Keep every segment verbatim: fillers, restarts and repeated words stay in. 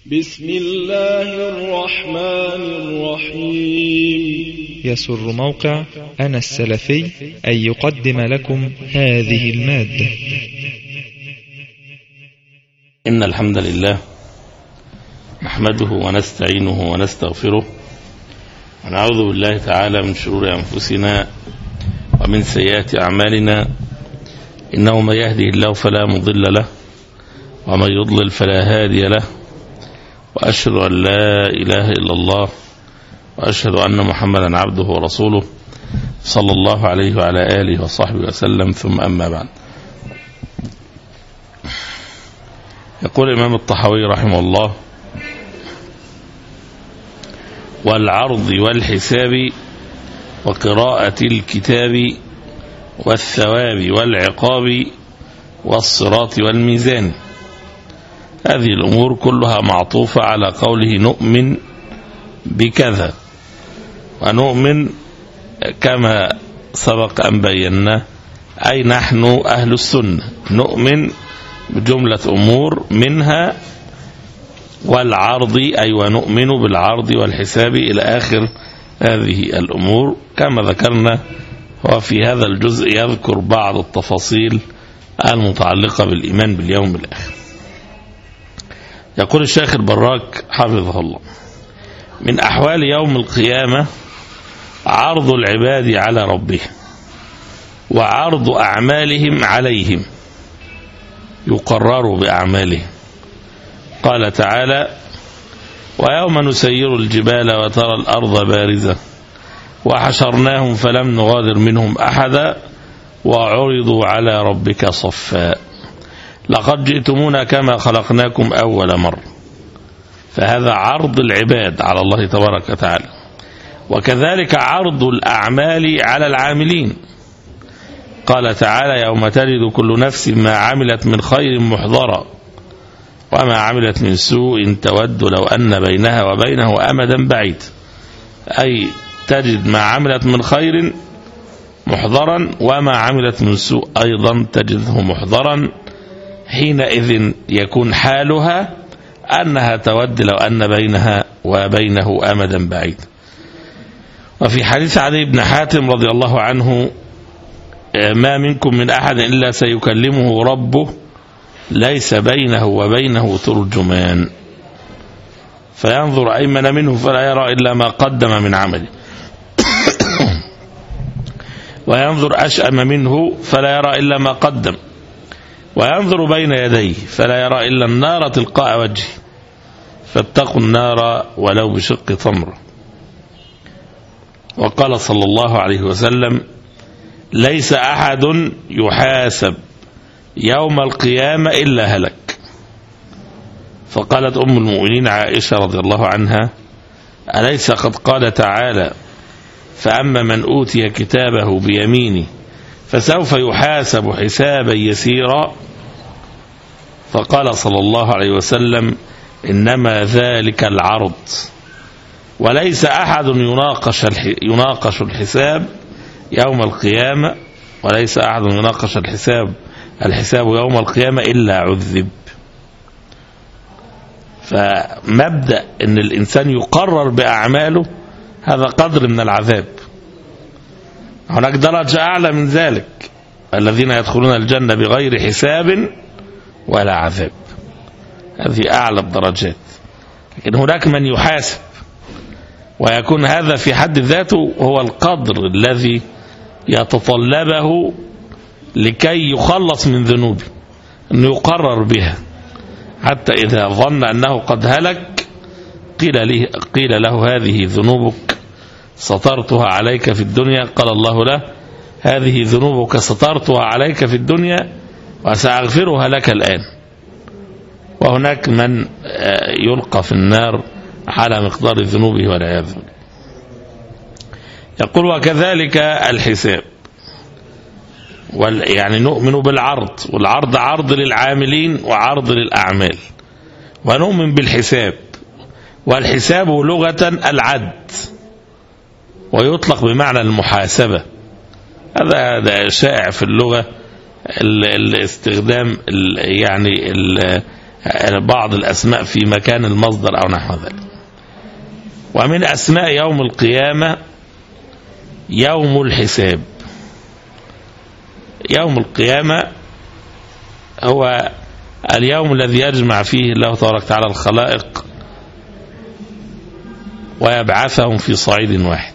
بسم الله الرحمن الرحيم. يسر موقع أنا السلفي أن يقدم لكم هذه المادة. إن الحمد لله نحمده ونستعينه ونستغفره ونعوذ بالله تعالى من شرور أنفسنا ومن سيئات أعمالنا، إنه من يهده الله فلا مضل له ومن يضلل فلا هادي له، وأشهد أن لا إله إلا الله وأشهد أن محمدا عبده ورسوله صلى الله عليه وعلى آله وصحبه وسلم، ثم أما بعد. يقول الإمام الطحاوي رحمه الله: والعرض والحساب وقراءة الكتاب والثواب والعقاب والصراط والميزان، هذه الأمور كلها معطوفة على قوله نؤمن بكذا. ونؤمن كما سبق أن بينا أي نحن أهل السنة نؤمن بجملة أمور، منها والعرض أي ونؤمن بالعرض والحساب إلى آخر هذه الأمور. كما ذكرنا وفي هذا الجزء يذكر بعض التفاصيل المتعلقة بالإيمان باليوم الآخر. يقول الشيخ البراك حفظه الله: من أحوال يوم القيامة عرض العباد على ربهم وعرض أعمالهم عليهم، يقرر بأعمالهم. قال تعالى: ويوم نسير الجبال وترى الأرض بارزة وحشرناهم فلم نغادر منهم أحدا وعرضوا على ربك صفا لقد جئتمونا كما خلقناكم أول مرة. فهذا عرض العباد على الله تبارك وتعالى، وكذلك عرض الأعمال على العاملين. قال تعالى: يوم تجد كل نفس ما عملت من خير محضرا وما عملت من سوء تود لو أن بينها وبينه أمدا بعيد، أي تجد ما عملت من خير محضرا وما عملت من سوء أيضا تجده محضرا. حينئذ يكون حالها أنها تود لو أن بينها وبينه أمدا بعيد. وفي حديث عدي بن حاتم رضي الله عنه: ما منكم من أحد إلا سيكلمه ربه ليس بينه وبينه ترجمان، فينظر أيمن منه فلا يرى إلا ما قدم من عمله وينظر أشأم منه فلا يرى إلا ما قدم، وينظر بين يديه فلا يرى إلا النار تلقاء وجهه، فاتقوا النار ولو بشق تمرة. وقال صلى الله عليه وسلم: ليس أحد يحاسب يوم القيامة إلا هلك. فقالت أم المؤمنين عائشة رضي الله عنها: أليس قد قال تعالى: فأما من أوتي كتابه بيمينه فسوف يحاسب حسابا يسيرا؟ فقال صلى الله عليه وسلم: إنما ذلك العرض، وليس أحد يناقش يناقش الحساب يوم القيامة وليس أحد يناقش الحساب الحساب يوم القيامة إلا عذب. فمبدأ أن الإنسان يقرر بأعماله هذا قدر من العذاب. هناك درجة أعلى من ذلك، الذين يدخلون الجنة بغير حساب ولا عذاب، هذه أعلى الدرجات. لكن هناك من يحاسب، ويكون هذا في حد ذاته هو القدر الذي يتطلبه لكي يخلص من ذنوبه، أنه يقرر بها، حتى إذا ظن أنه قد هلك قيل له, قيل له هذه ذنوبك سترتها عليك في الدنيا. قال الله له: هذه ذنوبك سترتها عليك في الدنيا وسأغفرها لك الآن. وهناك من يلقى في النار على مقدار ذنوبه والعياذ بالله. يقول: وكذلك الحساب، يعني نؤمن بالعرض، والعرض عرض للعاملين وعرض للأعمال، ونؤمن بالحساب. والحساب لغة العد، ويطلق بمعنى المحاسبة. هذا هذا شائع في اللغة، الاستخدام يعني بعض الأسماء في مكان المصدر أو نحو ذلك. ومن أسماء يوم القيامة يوم الحساب. يوم القيامة هو اليوم الذي يجمع فيه الله تبارك وتعالى الخلائق ويبعثهم في صعيد واحد،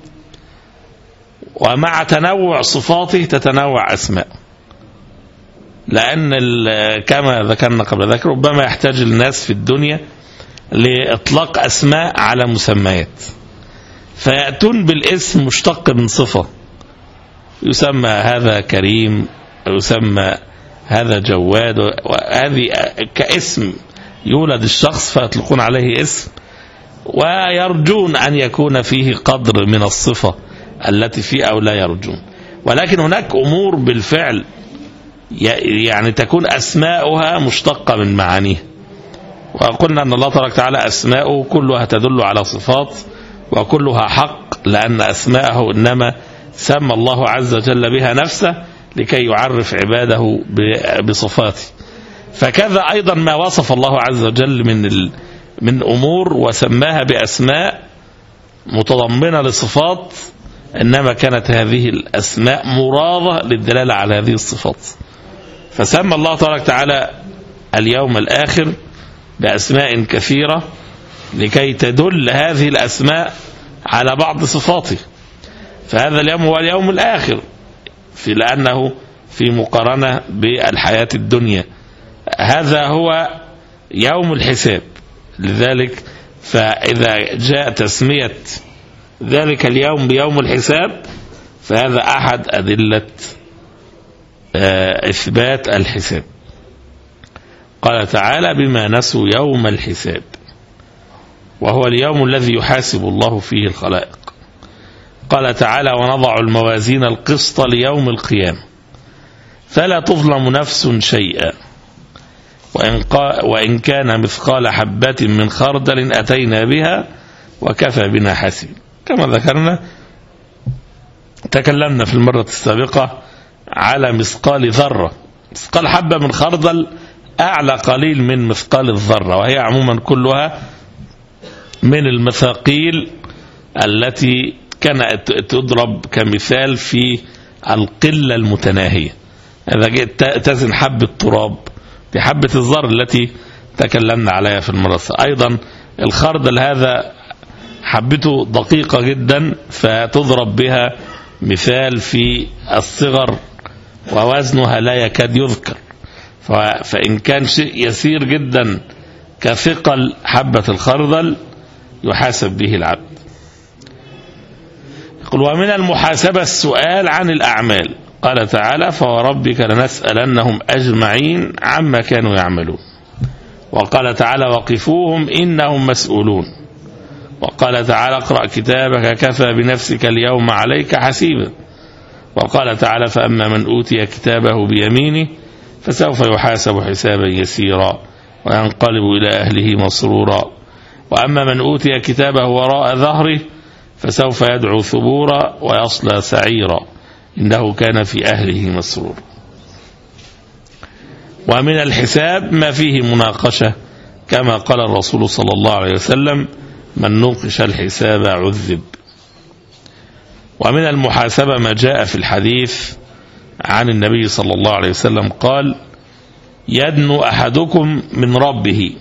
ومع تنوع صفاته تتنوع أسماء، لأن كما ذكرنا قبل ذلك ربما يحتاج الناس في الدنيا لإطلاق أسماء على مسميات، فيأتون بالاسم مشتق من صفة، يسمى هذا كريم، يسمى هذا جواد، وهذه كاسم يولد الشخص فيطلقون عليه اسم، ويرجون أن يكون فيه قدر من الصفة التي فيه أو لا يرجون. ولكن هناك أمور بالفعل يعني تكون أسماؤها مشتقة من معانيها، وقلنا أن الله تبارك وتعالى أسماؤه كلها تدل على صفات وكلها حق، لأن أسماءه إنما سمى الله عز وجل بها نفسه لكي يعرف عباده بصفاته. فكذا أيضا ما وصف الله عز وجل من من أمور وسماها بأسماء متضمنة لصفات، إنما كانت هذه الأسماء مرادة للدلالة على هذه الصفات. فسمى الله تبارك وتعالى اليوم الآخر بأسماء كثيرة لكي تدل هذه الأسماء على بعض صفاته. فهذا اليوم هو اليوم الآخر في لأنه في مقارنة بالحياة الدنيا، هذا هو يوم الحساب. لذلك فإذا جاء تسمية ذلك اليوم بيوم الحساب فهذا أحد أدلة إثبات الحساب. قال تعالى بما نسوا يوم الحساب، وهو اليوم الذي يحاسب الله فيه الخلائق. قال تعالى ونضع الموازين القسط ليوم القيامة فلا تظلم نفس شيئا وإن, وإن كان مثقال حبة من خردل أتينا بها وكفى بنا حسيب. كما ذكرنا تكلمنا في المرة السابقة على مثقال ذرة. مثقال حبة من خردل أعلى قليل من مثقال الذرة، وهي عموما كلها من المثاقيل التي كانت تضرب كمثال في القلة المتناهية. إذا جئت تزن حبة تراب بحبة الذر التي تكلمنا عليها في المرة أيضا، الخردل هذا حبته دقيقة جدا فتضرب بها مثال في الصغر ووزنها لا يكاد يذكر. فإن كان شيء يسير جدا كثقل حبة الخردل يحاسب به العبد. يقول ومن المحاسبة السؤال عن الأعمال. قال تعالى فوربك لنسألنهم أجمعين عما كانوا يعملون. وقال تعالى وقفوهم إنهم مسؤولون. وقال تعالى اقرأ كتابك كفى بنفسك اليوم عليك حسيبا. وقال تعالى فأما من أوتي كتابه بيمينه فسوف يحاسب حسابا يسيرا وينقلب إلى أهله مسرورا. وأما من أوتي كتابه وراء ظهره فسوف يدعو ثبورا ويصلى سعيرا إنه كان في أهله مسرورا. ومن الحساب ما فيه مناقشة، كما قال الرسول صلى الله عليه وسلم من نوقش الحساب عذب. ومن المحاسبة ما جاء في الحديث عن النبي صلى الله عليه وسلم قال يدنو أحدكم من ربه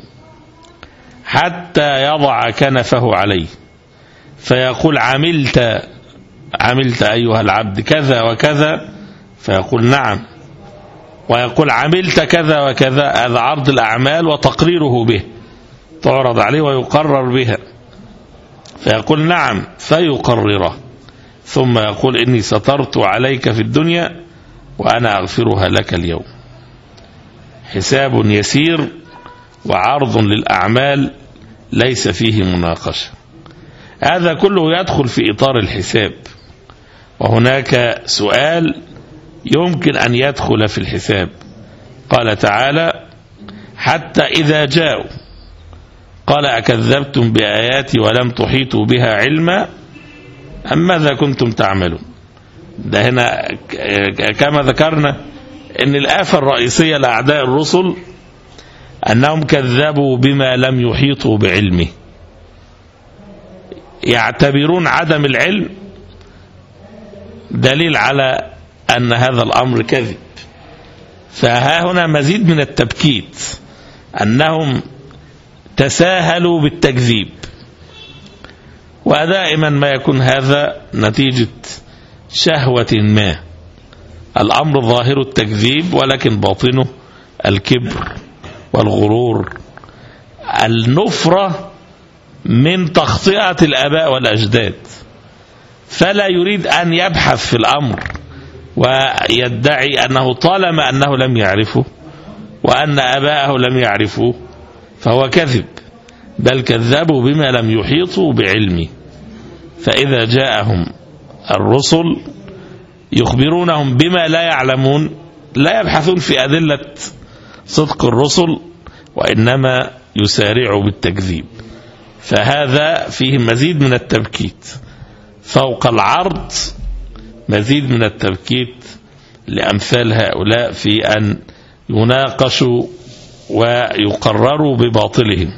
حتى يضع كنفه عليه فيقول عملت عملت أيها العبد كذا وكذا فيقول نعم، ويقول عملت كذا وكذا، هذا عرض الأعمال وتقريره به، تعرض عليه ويقرر بها فيقول نعم فيقرره، ثم يقول إني سترت عليك في الدنيا وأنا أغفرها لك اليوم. حساب يسير وعرض للأعمال ليس فيه مناقشة. هذا كله يدخل في إطار الحساب. وهناك سؤال يمكن أن يدخل في الحساب. قال تعالى حتى إذا جاءوا قال أكذبتم بآياتي ولم تحيطوا بها علما أم ماذا كنتم تعملون. ده هنا كما ذكرنا أن الآفة الرئيسية لأعداء الرسل أنهم كذبوا بما لم يحيطوا بعلمه، يعتبرون عدم العلم دليل على أن هذا الأمر كذب. فها هنا مزيد من التبكيت، أنهم تساهلوا بالتكذيب، ودائما ما يكون هذا نتيجة شهوة ما. الأمر ظاهر التكذيب ولكن باطنه الكبر والغرور، النفرة من تخطئة الآباء والأجداد، فلا يريد أن يبحث في الأمر ويدعي أنه طالما أنه لم يعرفه وأن آباءه لم يعرفوه فهو كذب، بل كذبوا بما لم يحيطوا بعلمه. فإذا جاءهم الرسل يخبرونهم بما لا يعلمون لا يبحثون في أدلة صدق الرسل، وإنما يسارعوا بالتكذيب. فهذا فيه مزيد من التبكيت فوق العرض، مزيد من التبكيت لأمثال هؤلاء في أن يناقشوا ويقرروا بباطلهم.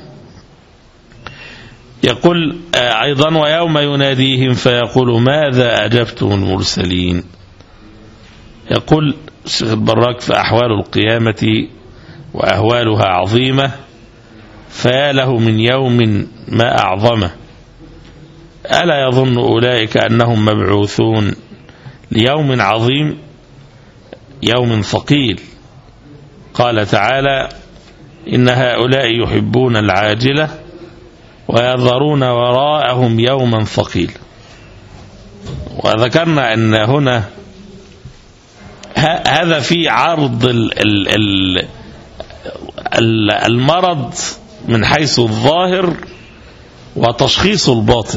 يقول أيضا: ويوم يناديهم فيقول ماذا أجبتم المرسلين. يقول الشيخ البراك: فأحوال القيامة وأهوالها عظيمة، فيا له من يوم ما أعظمه، ألا يظن أولئك أنهم مبعوثون ليوم عظيم يوم ثقيل. قال تعالى: إن هؤلاء يحبون العاجلة ويذرون وراءهم يوما ثقيل. وذكرنا أن هنا هذا في عرض المرض من حيث الظاهر وتشخيص الباطن.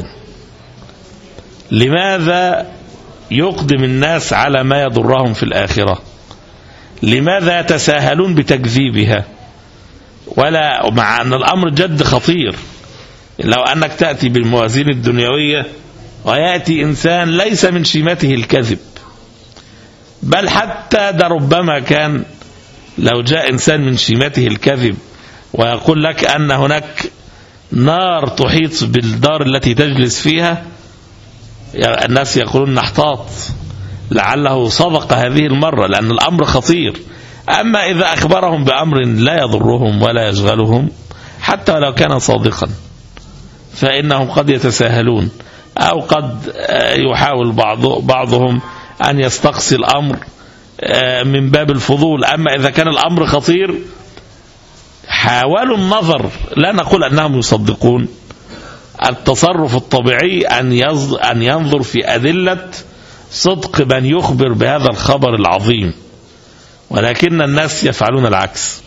لماذا يقدم الناس على ما يضرهم في الآخرة؟ لماذا يتساهلون بتكذيبها؟ ولا مع أن الأمر جد خطير. لو أنك تأتي بالموازين الدنيوية ويأتي إنسان ليس من شيمته الكذب، بل حتى ده ربما كان لو جاء إنسان من شيمته الكذب ويقول لك أن هناك نار تحيط بالدار التي تجلس فيها، الناس يقولون نحتاط لعله صدق هذه المرة، لأن الأمر خطير. أما إذا أخبرهم بأمر لا يضرهم ولا يشغلهم حتى لو كان صادقا فإنهم قد يتساهلون، أو قد يحاول بعض بعضهم أن يستقصي الأمر من باب الفضول. أما إذا كان الأمر خطير حاولوا النظر، لا نقول أنهم يصدقون. التصرف الطبيعي أن ينظر في أدلة صدق من يخبر بهذا الخبر العظيم، ولكن الناس يفعلون العكس.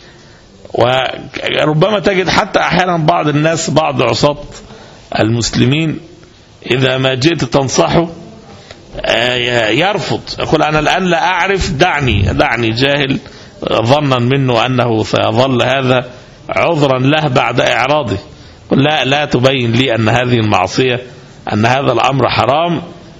وربما تجد حتى أحيانا بعض الناس، بعض عصاة المسلمين، إذا ما جئت تنصحه يرفض، يقول أنا الآن لا أعرف، دعني دعني جاهل، ظنا منه أنه سيظل هذا عذرا له بعد إعراضه. قل لا لا تبين لي أن هذه المعصية، أن هذا الأمر حرام،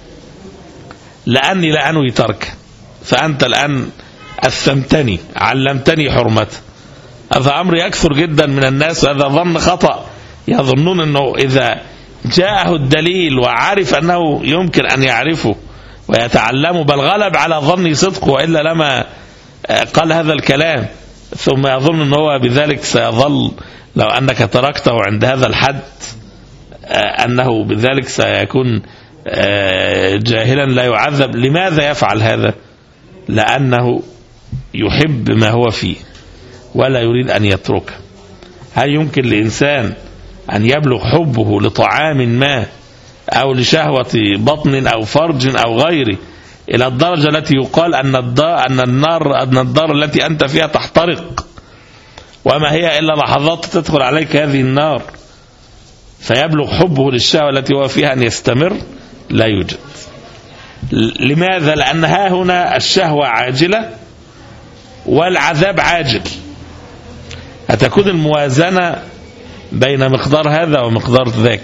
لأني لا أنوي ترك، فأنت الآن أثمتني، علمتني حرمته. هذا أمر يكثر جدا من الناس، وهذا ظن خطأ. يظنون أنه إذا جاءه الدليل وعرف أنه يمكن أن يعرفه ويتعلمه، بل غلب على ظني صدقه وإلا لما قال هذا الكلام، ثم يظن أنه بذلك سيظل، لو أنك تركته عند هذا الحد، أنه بذلك سيكون جاهلا لا يعذب. لماذا يفعل هذا؟ لأنه يحب ما هو فيه ولا يريد أن يتركه. هل يمكن لإنسان أن يبلغ حبه لطعام ما أو لشهوة بطن أو فرج أو غيره إلى الدرجة التي يقال أن الدار أن النار أن الدار التي أنت فيها تحترق، وما هي إلا لحظات تدخل عليك هذه النار، فيبلغ حبه للشهوة التي هو فيها أن يستمر؟ لا يوجد. لماذا؟ لأن ها هنا الشهوة عاجلة والعذاب عاجل، هتكون الموازنة بين مقدار هذا ومقدار ذاك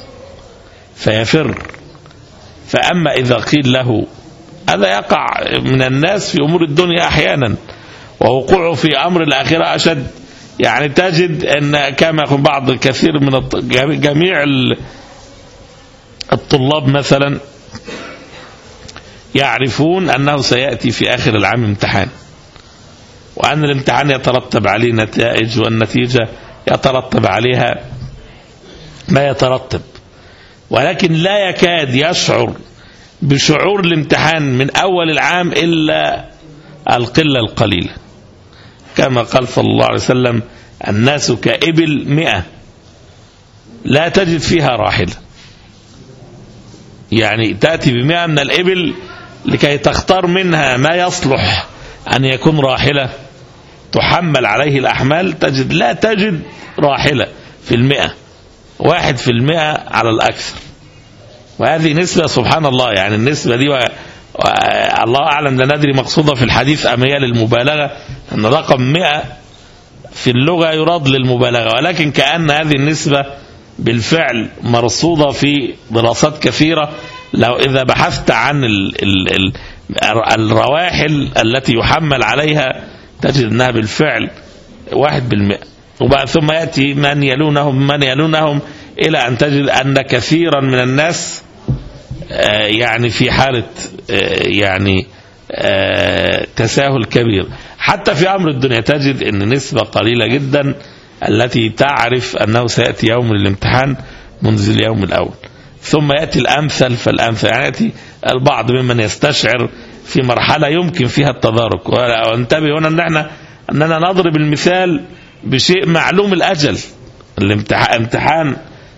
فيفر. فأما إذا قيل له، هذا يقع من الناس في أمور الدنيا أحيانا، ووقوعه في أمر الآخرة أشد، يعني تجد أن كما يقول بعض كثير من جميع الطلاب مثلا يعرفون أنه سيأتي في آخر العام امتحان، وأن الامتحان يترتب عليه نتائج، والنتيجة يترتب عليها ما يترتب، ولكن لا يكاد يشعر بشعور الامتحان من أول العام إلا القلة القليلة، كما قال صلى الله عليه وسلم: الناس كإبل مئة لا تجد فيها راحلة. يعني تأتي بمئة من الإبل لكي تختار منها ما يصلح أن يكون راحلة تحمل عليه الأحمال، تجد لا تجد راحلة في المئة، واحد في المئة على الأكثر. وهذه نسبة سبحان الله، يعني النسبة دي و... و... الله أعلم لا ندري مقصودة في الحديث أم هي للمبالغة، أن رقم مئة في اللغة يراد للمبالغة، ولكن كأن هذه النسبة بالفعل مرصودة في دراسات كثيرة. لو إذا بحثت عن ال... ال... ال... الرواحل التي يحمل عليها تجد أنها بالفعل واحد بالمئة، وبعد ثم يأتي من يلونهم من يلونهم إلى أن تجد أن كثيرا من الناس يعني في حالة يعني تساهل كبير. حتى في أمر الدنيا تجد أن نسبة قليلة جدا التي تعرف أنه سيأتي يوم الامتحان منذ اليوم الأول، ثم يأتي الأمثل فالأمثل. يعني يأتي البعض ممن يستشعر في مرحلة يمكن فيها التدارك. وانتبه هنا أن احنا أننا نضرب المثال بشيء معلوم الأجل. الامتحان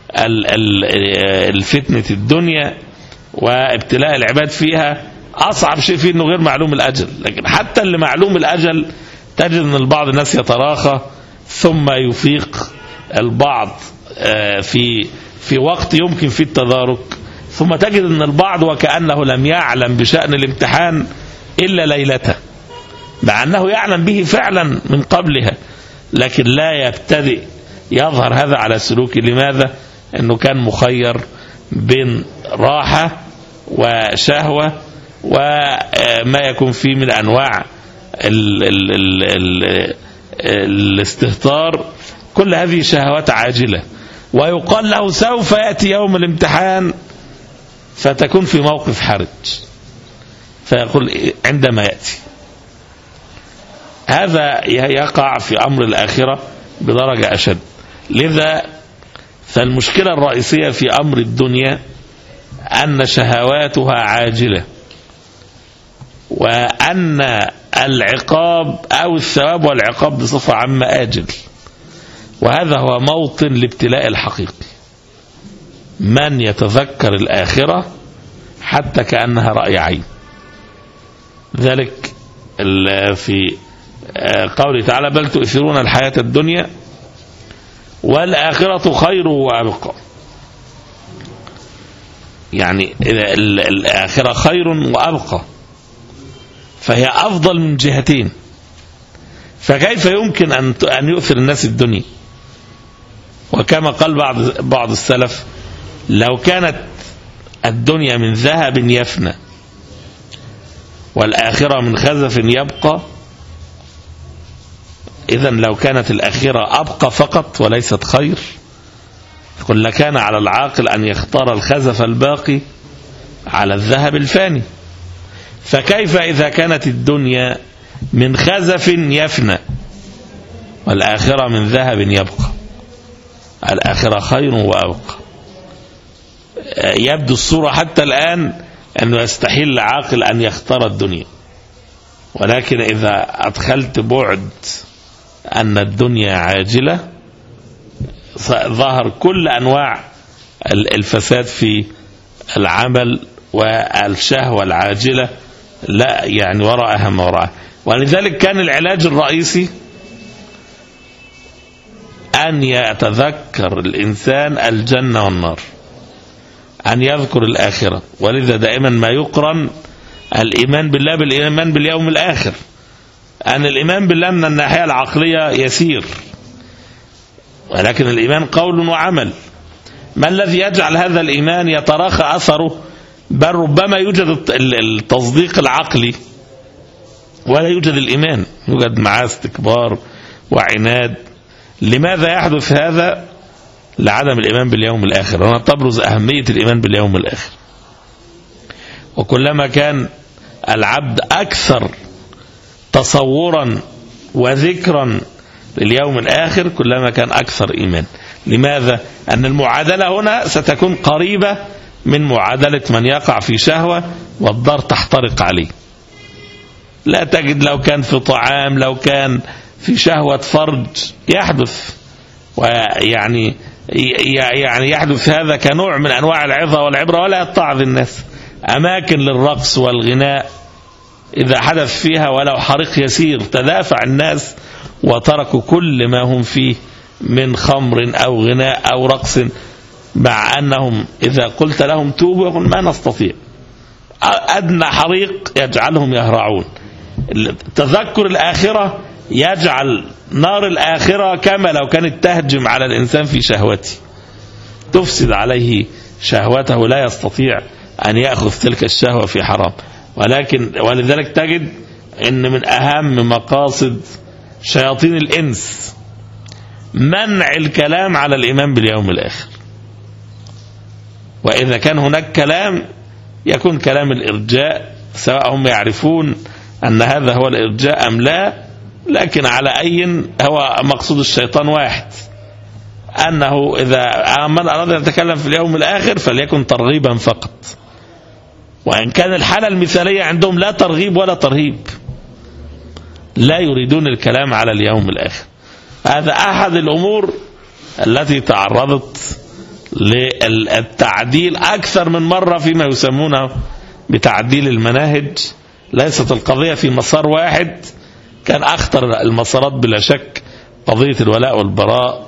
الفتنة الدنيا وابتلاء العباد فيها أصعب شيء فيه أنه غير معلوم الأجل، لكن حتى اللي معلوم الأجل تجد أن البعض الناس يتراخى ثم يفيق البعض في في وقت يمكن فيه التدارك، ثم تجد أن البعض وكأنه لم يعلم بشأن الامتحان إلا ليلته، مع أنه يعلم به فعلا من قبلها، لكن لا يبتدئ يظهر هذا على سلوكه. لماذا؟ أنه كان مخير بين راحة وشهوة وما يكون فيه من أنواع ال ال ال ال الاستهتار. كل هذه شهوات عاجلة، ويقال له سوف يأتي يوم الامتحان فتكون في موقف حرج، فيقول عندما يأتي. هذا يقع في أمر الآخرة بدرجة أشد. لذا فالمشكلة الرئيسية في أمر الدنيا أن شهواتها عاجلة، وأن العقاب أو الثواب والعقاب بصفة عامة آجل، وهذا هو موطن الابتلاء الحقيقي. من يتذكر الآخرة حتى كأنها رأي عين. ذلك في قوله تعالى: بل تؤثرون الحياة الدنيا والآخرة خير وأبقى. يعني الآخرة خير وأبقى، فهي أفضل من جهتين، فكيف يمكن أن يؤثر الناس الدنيا؟ وكما قال بعض بعض السلف: لو كانت الدنيا من ذهب يفنى والآخرة من خزف يبقى، إذن لو كانت الآخرة أبقى فقط وليست خير، قل لكان على العاقل أن يختار الخزف الباقي على الذهب الفاني. فكيف إذا كانت الدنيا من خزف يفنى والآخرة من ذهب يبقى؟ الآخرة خير وأبقى. يبدو الصورة حتى الآن أنه يستحيل العاقل أن يختار الدنيا، ولكن إذا أدخلت بعد أن الدنيا عاجلة ظهر كل أنواع الفساد في العمل والشهوة العاجلة، لا يعني وراءها ما وراءها. ولذلك كان العلاج الرئيسي أن يتذكر الإنسان الجنة والنار، أن يذكر الآخرة. ولذا دائما ما يقرن الإيمان بالله بالإيمان باليوم الآخر. أن الإيمان بالله من الناحية العقلية يسير، ولكن الإيمان قول وعمل. ما الذي يجعل هذا الإيمان يتراخى أثره؟ بل ربما يوجد التصديق العقلي ولا يوجد الإيمان، يوجد معاه استكبار وعناد لماذا يحدث هذا؟ لعدم الإيمان باليوم الآخر. هنا تبرز أهمية الإيمان باليوم الآخر. وكلما كان العبد أكثر تصورا وذكرا لليوم الآخر كلما كان أكثر إيمان. لماذا؟ أن المعادلة هنا ستكون قريبة من معادلة من يقع في شهوة والدار تحترق عليه. لا تجد لو كان في طعام، لو كان في شهوة فرج يحدث، ويعني يعني يحدث هذا كنوع من أنواع العظة والعبرة، ولا يتعظ الناس. أماكن للرقص والغناء إذا حدث فيها ولو حريق يسير تدافع الناس وتركوا كل ما هم فيه من خمر أو غناء أو رقص، مع أنهم إذا قلت لهم توبوا يقول ما نستطيع. أدنى حريق يجعلهم يهرعون. تذكر الآخرة يجعل نار الآخرة كما لو كانت تهجم على الإنسان في شهوته، تفسد عليه شهوته، لا يستطيع أن يأخذ تلك الشهوة في حرام. ولكن ولذلك تجد أن من أهم مقاصد شياطين الإنس منع الكلام على الإيمان باليوم الآخر. وإذا كان هناك كلام يكون كلام الإرجاء، سواء هم يعرفون أن هذا هو الإرجاء أم لا، لكن على أي هو مقصود الشيطان واحد، أنه إذا من أراد أن يتكلم في اليوم الآخر فليكن ترغيبا فقط. وإن كان الحالة المثالية عندهم لا ترغيب ولا ترهيب، لا يريدون الكلام على اليوم الآخر. هذا أحد الأمور التي تعرضت للتعديل أكثر من مرة فيما يسمونه بتعديل المناهج. ليست القضية في مسار واحد، كان أخطر المسارات بلا شك قضية الولاء والبراء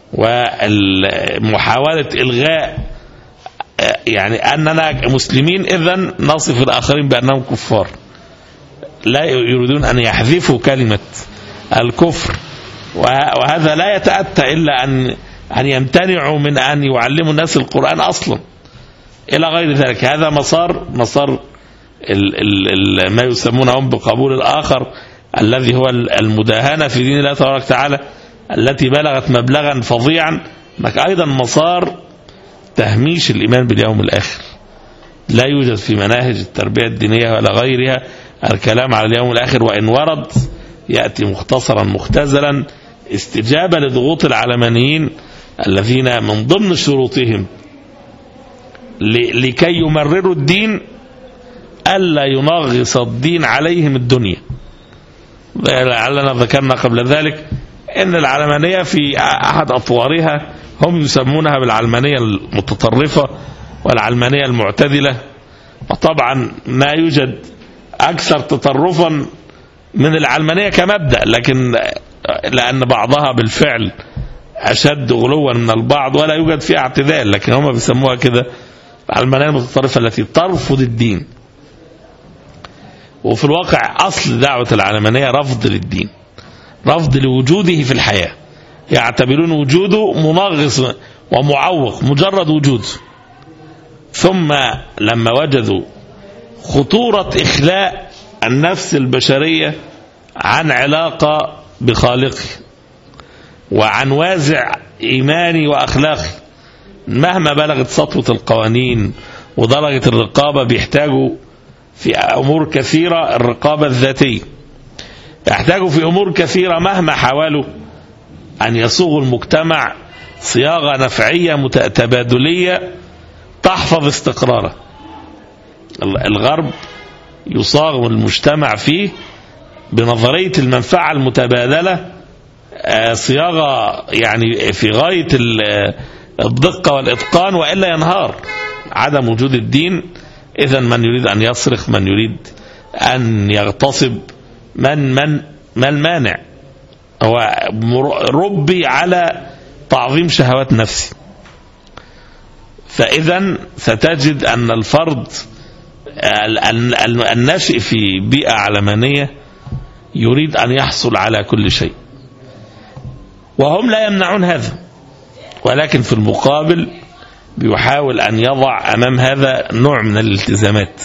ومحاولة إلغاء، يعني أننا مسلمين إذن نصف الآخرين بأنهم كفار. لا يريدون أن يحذفوا كلمة الكفر، وهذا لا يتأتى إلا أن أن يمتنعوا من أن يعلموا الناس القرآن أصلا إلى غير ذلك. هذا مسار مسار ال ال ال ما يسمونهم بقبول الآخر، الذي هو المداهنة في دين الله تبارك وتعالى التي بلغت مبلغا فظيعا. لك أيضا مسار تهميش الإيمان باليوم الآخر. لا يوجد في مناهج التربية الدينية ولا غيرها الكلام على اليوم الآخر، وإن ورد يأتي مختصرا مختزلا استجابة لضغوط العلمانيين الذين من ضمن شروطهم لكي يمرروا الدين ألا ينغص الدين عليهم الدنيا. لعلنا ذكرنا قبل ذلك أن العلمانية في أحد أطوارها هم يسمونها بالعلمانية المتطرفة والعلمانية المعتدلة، وطبعا ما يوجد أكثر تطرفا من العلمانية كمبدأ، لكن لأن بعضها بالفعل أشد غلوا من البعض ولا يوجد فيها اعتدال، لكن هم بيسموها كده العلمانية المتطرفة التي ترفض الدين. وفي الواقع أصل دعوة العلمانية رفض للدين، رفض لوجوده في الحياة. يعتبرون وجوده منغص ومعوق مجرد وجوده. ثم لما وجدوا خطورة إخلاء النفس البشرية عن علاقة بخالقه وعن وازع إيماني وأخلاقي، مهما بلغت سطوة القوانين ودرجة الرقابة، بيحتاجوا في أمور كثيرة الرقابة الذاتية، يحتاجوا في أمور كثيرة مهما حاولوا أن يصوغوا المجتمع صياغة نفعية متبادلية تحفظ استقراره. الغرب يصاغ المجتمع فيه بنظرية المنفعة المتبادلة صياغة يعني في غاية الدقة والإتقان، وإلا ينهار. عدم وجود الدين، إذن من يريد أن يصرخ، من يريد أن يغتصب، من من ما المانع؟ هو ربي على تعظيم شهوات نفسي. فإذن ستجد أن الفرد الناشئ في بيئة علمانية يريد أن يحصل على كل شيء، وهم لا يمنعون هذا، ولكن في المقابل بيحاول أن يضع أمام هذا نوع من الالتزامات.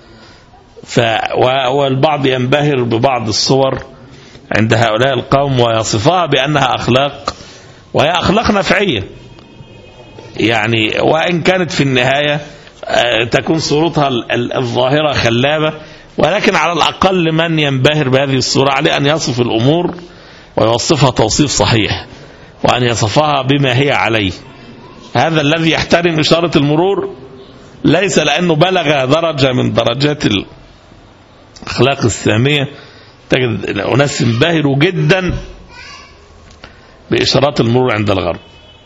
والبعض ينبهر ببعض الصور عند هؤلاء القوم ويصفها بأنها أخلاق وهي أخلاق نفعية، يعني وإن كانت في النهاية تكون صورتها الظاهرة خلابة، ولكن على الأقل من ينبهر بهذه الصورة عليه أن يصف الأمور ويوصفها توصيف صحيح، وأن يصفها بما هي عليه. هذا الذي يحترم إشارة المرور ليس لأنه بلغ درجة من درجات الأخلاق السامية. تجد أناس ينبهروا جدا بإشارات المرور عند الغرب،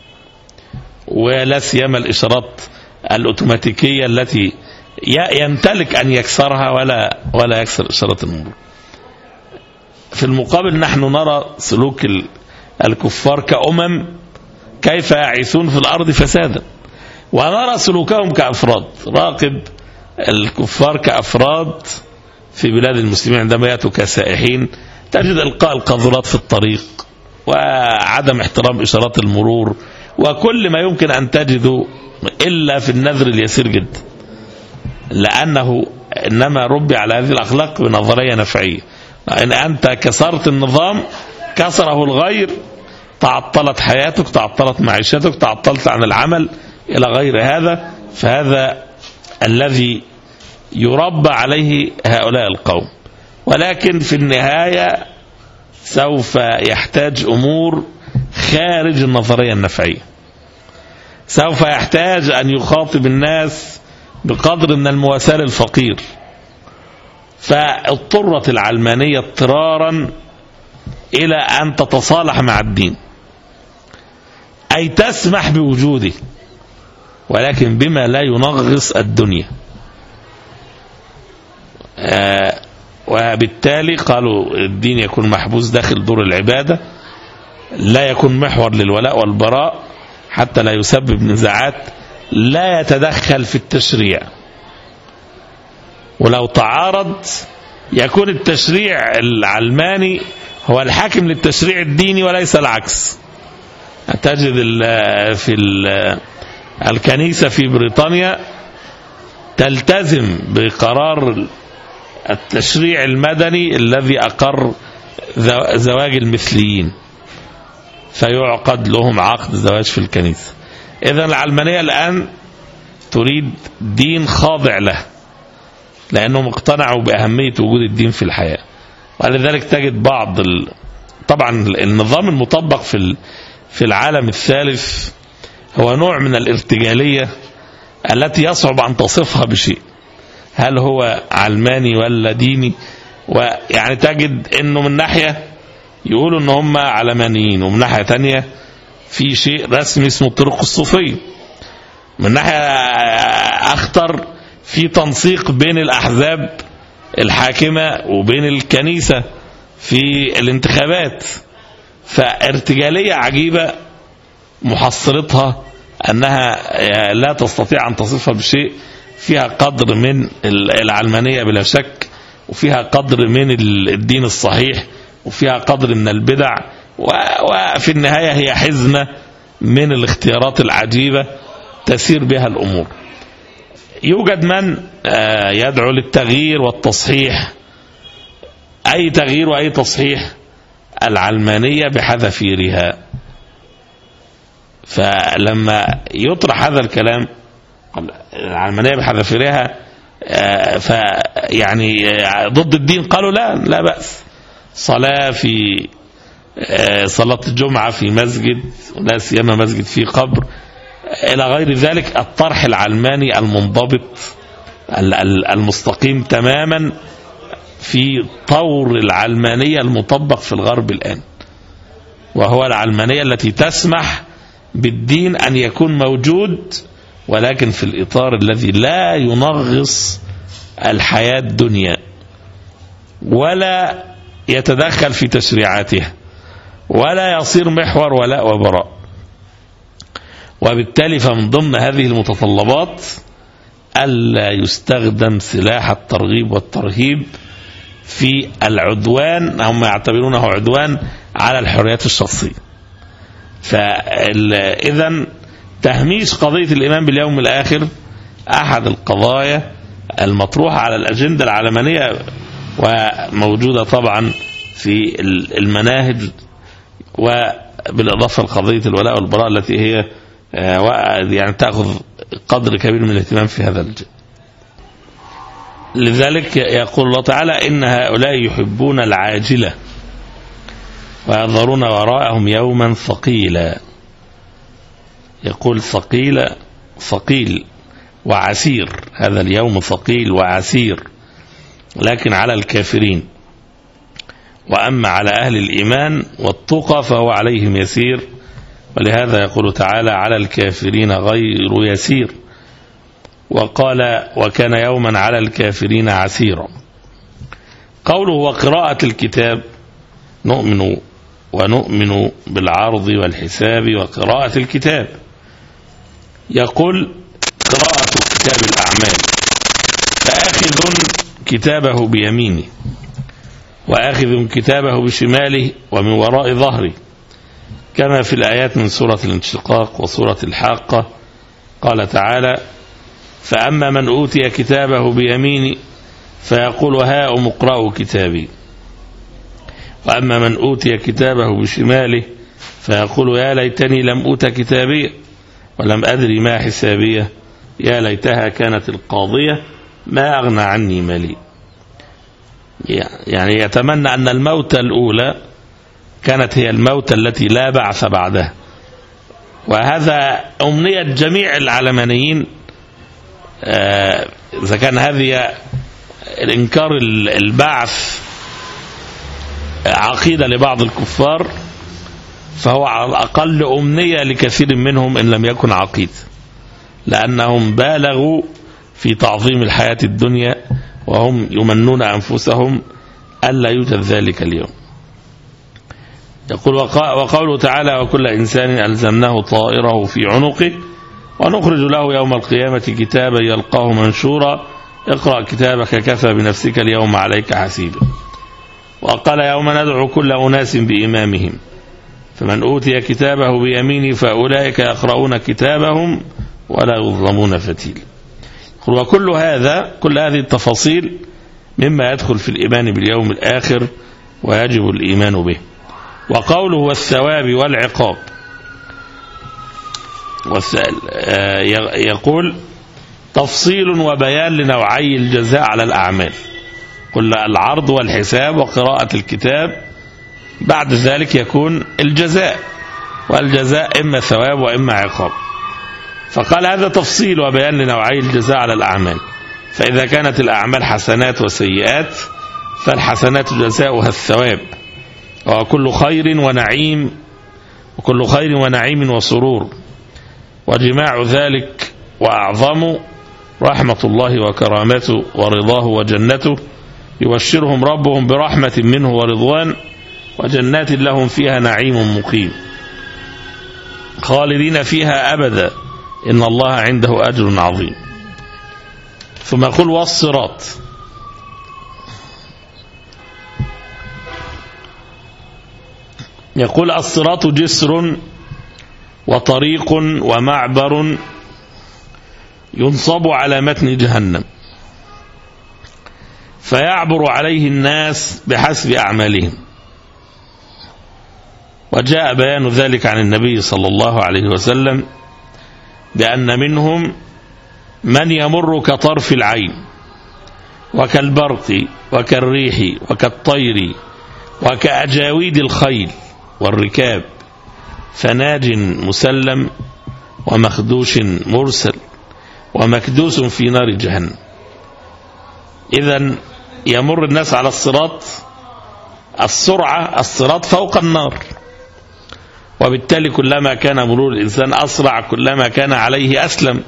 ولا سيما الإشارات الأوتوماتيكية التي يمتلك أن يكسرها ولا ولا يكسر إشارة المرور. في المقابل نحن نرى سلوك الكفار كأمم كيف يعيثون في الأرض فسادا، ونرى سلوكهم كأفراد. راقب الكفار كأفراد في بلاد المسلمين عندما يأتوا كسائحين، تجد إلقاء القاذورات في الطريق وعدم احترام إشارات المرور وكل ما يمكن أن تجده إلا في النذر اليسير جدا، لأنه إنما ربي على هذه الأخلاق بنظرية نفعية. إن أنت كسرت النظام كسره الغير، تعطلت حياتك، تعطلت معيشتك، تعطلت عن العمل إلى غير هذا. فهذا الذي يربى عليه هؤلاء القوم. ولكن في النهاية سوف يحتاج أمور خارج النظرية النفعية، سوف يحتاج أن يخاطب الناس بقدر من المواساة الفقير. فاضطرت العلمانية اضطرارا إلى أن تتصالح مع الدين، أي تسمح بوجوده ولكن بما لا ينغص الدنيا. آه وبالتالي قالوا الدين يكون محبوس داخل دور العبادة، لا يكون محور للولاء والبراء حتى لا يسبب نزاعات، لا يتدخل في التشريع، ولو تعارض يكون التشريع العلماني هو الحاكم للتشريع الديني وليس العكس. تجد في الكنيسة في بريطانيا تلتزم بقرار التشريع المدني الذي أقر زواج المثليين، فيعقد لهم عقد زواج في الكنيسة. إذن العلمانية الآن تريد دين خاضع له، لأنهم اقتنعوا بأهمية وجود الدين في الحياة. ولذلك تجد بعض ال... طبعا النظام المطبق في في العالم الثالث هو نوع من الارتجالية التي يصعب أن تصفها بشيء، هل هو علماني ولا ديني. ويعني تجد أنه من ناحية يقولوا أن هم علمانيين، ومن ناحية تانية في شيء رسمي اسمه الطرق الصوفية. من ناحية أخطر في تنسيق بين الأحزاب الحاكمة وبين الكنيسة في الانتخابات. فارتجالية عجيبة محصلتها أنها لا تستطيع أن تصفها بشيء، فيها قدر من العلمانية بلا شك، وفيها قدر من الدين الصحيح، وفيها قدر من البدع، وفي النهاية هي حزمة من الاختيارات العجيبة تسير بها الأمور. يوجد من يدعو للتغيير والتصحيح، أي تغيير وأي تصحيح العلمانية بحذافيرها. فلما يطرح هذا الكلام العلمانية بحذافيرها فيعني ضد الدين، قالوا لا لا بأس، صلاة في صلاة الجمعة في مسجد، ولا سيما مسجد في قبر، إلى غير ذلك. الطرح العلماني المنضبط المستقيم تماما في طور العلمانية المطبق في الغرب الآن، وهو العلمانية التي تسمح بالدين أن يكون موجود ولكن في الإطار الذي لا ينغص الحياة الدنيا ولا يتدخل في تشريعاتها ولا يصير محور ولاء وبراء. وبالتالي فمن ضمن هذه المتطلبات ألا يستخدم سلاح الترغيب والترهيب في العدوان، هم يعتبرونه عدوان على الحريات الشخصية. فإذن تهميش قضية الإيمان باليوم الآخر أحد القضايا المطروحة على الأجندة العلمانية، وموجودة طبعا في المناهج بالإضافة لقضية الولاء والبراء التي هي يعني تأخذ قدر كبير من الاهتمام في هذا الجانب. لذلك يقول الله تعالى إن هؤلاء يحبون العاجلة ويذرون وراءهم يوما ثقيلا. يقول ثقيل ثقيل وعسير، هذا اليوم ثقيل وعسير لكن على الكافرين، وأما على أهل الإيمان والتقى فهو عليهم يسير، ولهذا يقول تعالى على الكافرين غير يسير. وقال وكان يوما على الكافرين عسيرا. قوله وقراءة الكتاب، نؤمن ونؤمن بالعرض والحساب وقراءة الكتاب. يقول قراءة كتاب الأعمال، فآخذ كتابه بيمينه وآخذ كتابه بشماله ومن وراء ظهره، كما في الآيات من سورة الانشقاق وسورة الحاقة. قال تعالى فأما من أوتي كتابه بيمينه فيقول هاؤم اقرءوا كتابي، وأما من أوتي كتابه بشماله فيقول يا ليتني لم أوت كتابي ولم أدري ما حسابيه يا ليتها كانت القاضية ما أغنى عني مالي. يعني يتمنى أن الموت الأولى كانت هي الموت التي لا بعث بعدها، وهذا أمنية جميع العلمانيين. إذا كان هذه الإنكار البعث عقيدة لبعض الكفار، فهو على الأقل أمنية لكثير منهم إن لم يكن عقيدة، لأنهم بالغوا في تعظيم الحياة الدنيا وهم يمنون أنفسهم ألا يوجد ذلك اليوم. يقول وقوله تعالى وكل إنسان ألزمناه طائره في عنقه ونخرج له يوم القيامة كتابا يلقاه منشورا اقرأ كتابك كفى بنفسك اليوم عليك حسيبا. وقال يوم ندعو كل أناس بإمامهم فمن أوتي كتابه بيمينه فأولئك يقرؤون كتابهم ولا يظلمون فتيلا. وكل هذا كل هذه التفاصيل مما يدخل في الإيمان باليوم الآخر ويجب الإيمان به. وقوله والثواب والعقاب، يقول تفصيل وبيان لنوعي الجزاء على الأعمال، قل العرض والحساب وقراءة الكتاب، بعد ذلك يكون الجزاء، والجزاء إما ثواب وإما عقاب. فقال هذا تفصيل وبيان لنوعي الجزاء على الأعمال، فإذا كانت الأعمال حسنات وسيئات فالحسنات جزاؤها الثواب، وكل خير ونعيم وكل خير ونعيم وسرور، وجماع ذلك وأعظم رحمة الله وكرامته ورضاه وجنته، يبشرهم ربهم برحمة منه ورضوان وجنات لهم فيها نعيم مقيم خالدين فيها أبدا إن الله عنده أجر عظيم. ثم يقول والصراط، يقول الصراط جسر وطريق ومعبر ينصب على متن جهنم فيعبر عليه الناس بحسب أعمالهم. وجاء بيان ذلك عن النبي صلى الله عليه وسلم بأن منهم من يمر كطرف العين وكالبرق وكالريح وكالطير وكأجاويد الخيل والركاب، فناج مسلم ومخدوش مرسل ومكدوس في نار جهنم. إذن يمر الناس على الصراط، السرعة الصراط فوق النار، وبالتالي كلما كان مرور الإنسان أسرع كلما كان عليه أسلم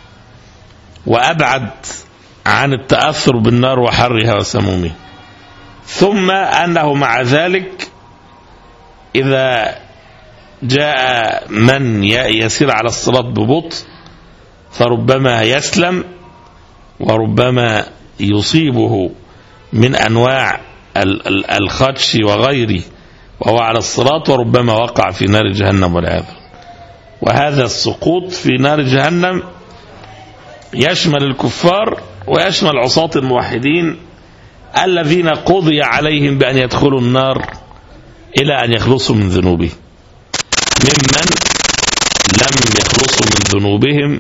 وأبعد عن التأثر بالنار وحرها وسمومها. ثم أنه مع ذلك إذا جاء من يسير على الصراط ببطء فربما يسلم وربما يصيبه من أنواع الخدش وغيره وهو على الصراط، وربما وقع في نار جهنم والعياذ. وهذا السقوط في نار جهنم يشمل الكفار ويشمل عصاة الموحدين الذين قضي عليهم بأن يدخلوا النار إلى أن يخلصوا من ذنوبه. ممن لم يخلصوا من ذنوبهم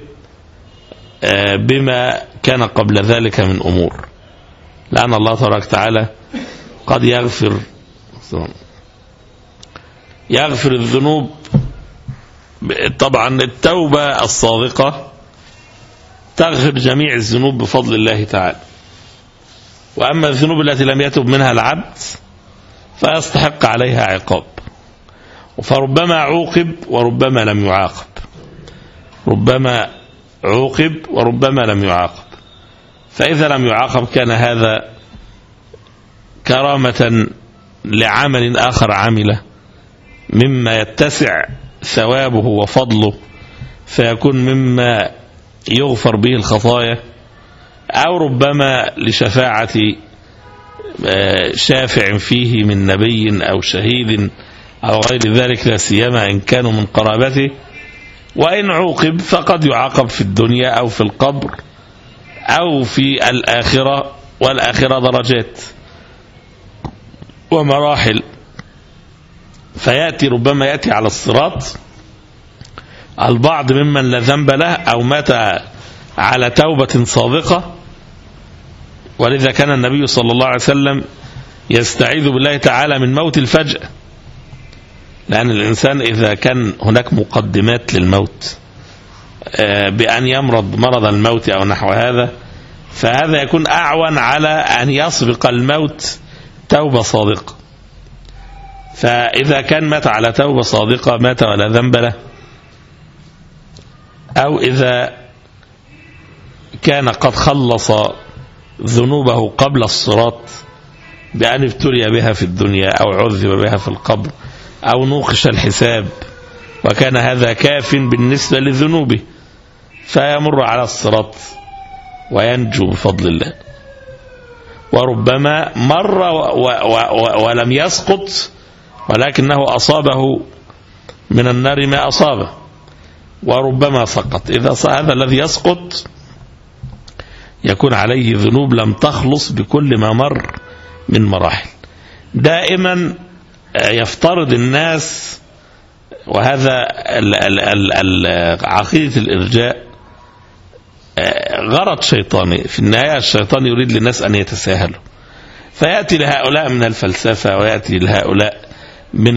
بما كان قبل ذلك من أمور، لأن الله تبارك وتعالى قد يغفر يغفر الذنوب. طبعا التوبة الصادقة تغفر جميع الذنوب بفضل الله تعالى، وأما الذنوب التي لم يتب منها العبد فيستحق عليها عقاب، فربما عوقب وربما لم يعاقب، ربما عوقب وربما لم يعاقب. فإذا لم يعاقب كان هذا كرامة لعمل آخر عمله مما يتسع ثوابه وفضله، فيكون مما يغفر به الخطايا، أو ربما لشفاعة شافع فيه من نبي أو شهيد أو غير ذلك، لا سيما إن كانوا من قرابته. وإن عوقب فقد يعاقب في الدنيا أو في القبر أو في الآخرة، والآخرة درجات ومراحل. فيأتي ربما يأتي على الصراط البعض ممن لا ذنب له أو مات على توبة صادقة، ولذا كان النبي صلى الله عليه وسلم يستعيذ بالله تعالى من موت الفجأة، لأن الإنسان إذا كان هناك مقدمات للموت بأن يمرض مرض الموت أو نحو هذا، فهذا يكون أعون على أن يسبق الموت توبة صادقة. فإذا كان مات على توبة صادقة مات ولا ذنب له، أو إذا كان قد خلص ذنوبه قبل الصراط بأن ابتلي بها في الدنيا أو عذب بها في القبر أو نوقش الحساب، وكان هذا كاف بالنسبة لذنوبه، فيمر على الصراط وينجو بفضل الله. وربما مر و و و ولم يسقط، ولكنه أصابه من النار ما أصابه، وربما سقط. إذا هذا الذي يسقط يكون عليه ذنوب لم تخلص بكل ما مر من مراحل. دائما يفترض الناس، وهذا عقيدة الإرجاء غرض شيطاني، في النهاية الشيطان يريد للناس أن يتساهلوا، فيأتي لهؤلاء من الفلسفة ويأتي لهؤلاء من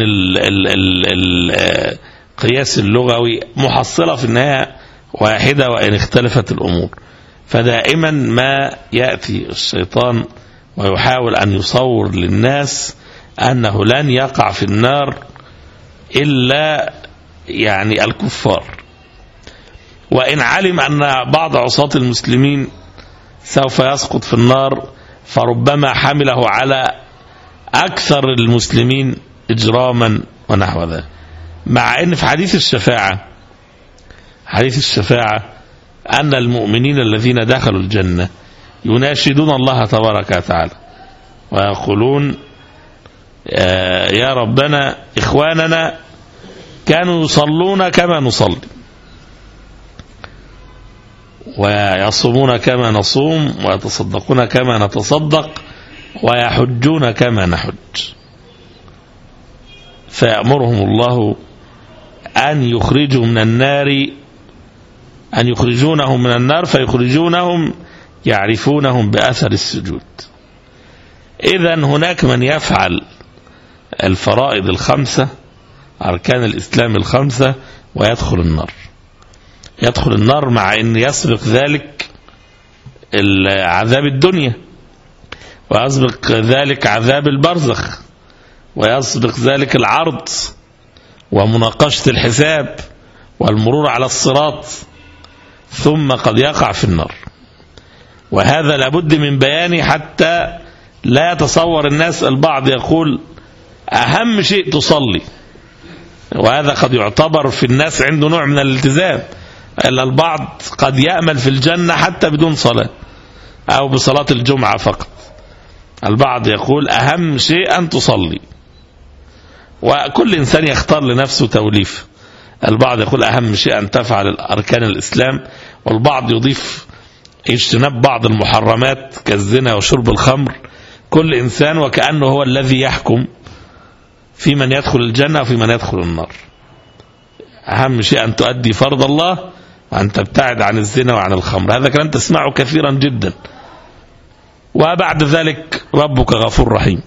القياس اللغوي، محصلة في النهاية واحدة وإن اختلفت الأمور. فدائما ما يأتي الشيطان ويحاول أن يصور للناس أنه لن يقع في النار إلا يعني الكفار، وإن علم أن بعض عصاة المسلمين سوف يسقط في النار فربما حمله على أكثر المسلمين إجراما ونحو ذلك. مع أن في حديث الشفاعة حديث الشفاعة أن المؤمنين الذين دخلوا الجنة يناشدون الله تبارك وتعالى ويقولون يا ربنا إخواننا كانوا يصلون كما نصلي ويصومون كما نصوم ويتصدقون كما نتصدق ويحجون كما نحج، فيأمرهم الله أن يخرجوا من النار أن يخرجونهم من النار فيخرجونهم يعرفونهم بأثر السجود. إذن هناك من يفعل الفرائض الخمسة، أركان الإسلام الخمسة، ويدخل النار يدخل النار مع أن يسبق ذلك عذاب الدنيا، ويسبق ذلك عذاب البرزخ، ويسبق ذلك العرض ومناقشة الحساب والمرور على الصراط، ثم قد يقع في النار. وهذا لابد من بيانه حتى لا يتصور الناس. البعض يقول أهم شيء تصلي، وهذا قد يعتبر في الناس عنده نوع من الالتزام، إلا البعض قد يأمل في الجنة حتى بدون صلاة أو بصلاة الجمعة فقط. البعض يقول أهم شيء أن تصلي، وكل إنسان يختار لنفسه توليف. البعض يقول أهم شيء أن تفعل أركان الإسلام، والبعض يضيف اجتناب بعض المحرمات كالزنا وشرب الخمر. كل إنسان وكأنه هو الذي يحكم في من يدخل الجنة وفي من يدخل النار. أهم شيء أن تؤدي فرض الله وأن تبتعد عن الزنا وعن الخمر. هذا كلام تسمعه كثيرا جدا. وبعد ذلك ربك غفور رحيم.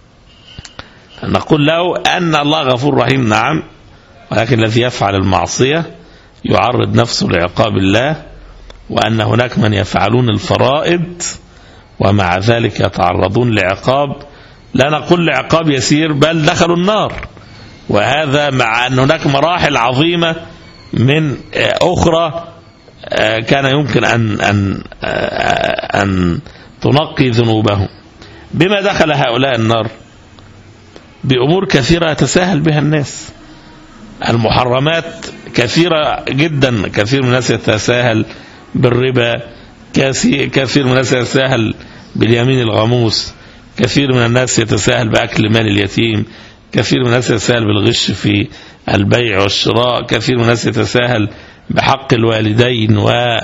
نقول له أن الله غفور رحيم، نعم، ولكن الذي يفعل المعصية يعرض نفسه لعقاب الله، وأن هناك من يفعلون الفرائض ومع ذلك يتعرضون لعقاب، لا نقول لعقاب يسير بل دخلوا النار. وهذا مع أن هناك مراحل عظيمة من أخرى كان يمكن أن, أن, أن تنقي ذنوبهم. بما دخل هؤلاء النار؟ بأمور كثيرة يتساهل بها الناس. المحرمات كثيرة جدا، كثير من الناس يتساهل بالربا، كثير من الناس يتساهل باليمين الغموس، كثير من الناس يتساهل بأكل مال اليتيم، كثير من الناس يتساهل بالغش في البيع والشراء، كثير من الناس يتساهل بحق الوالدين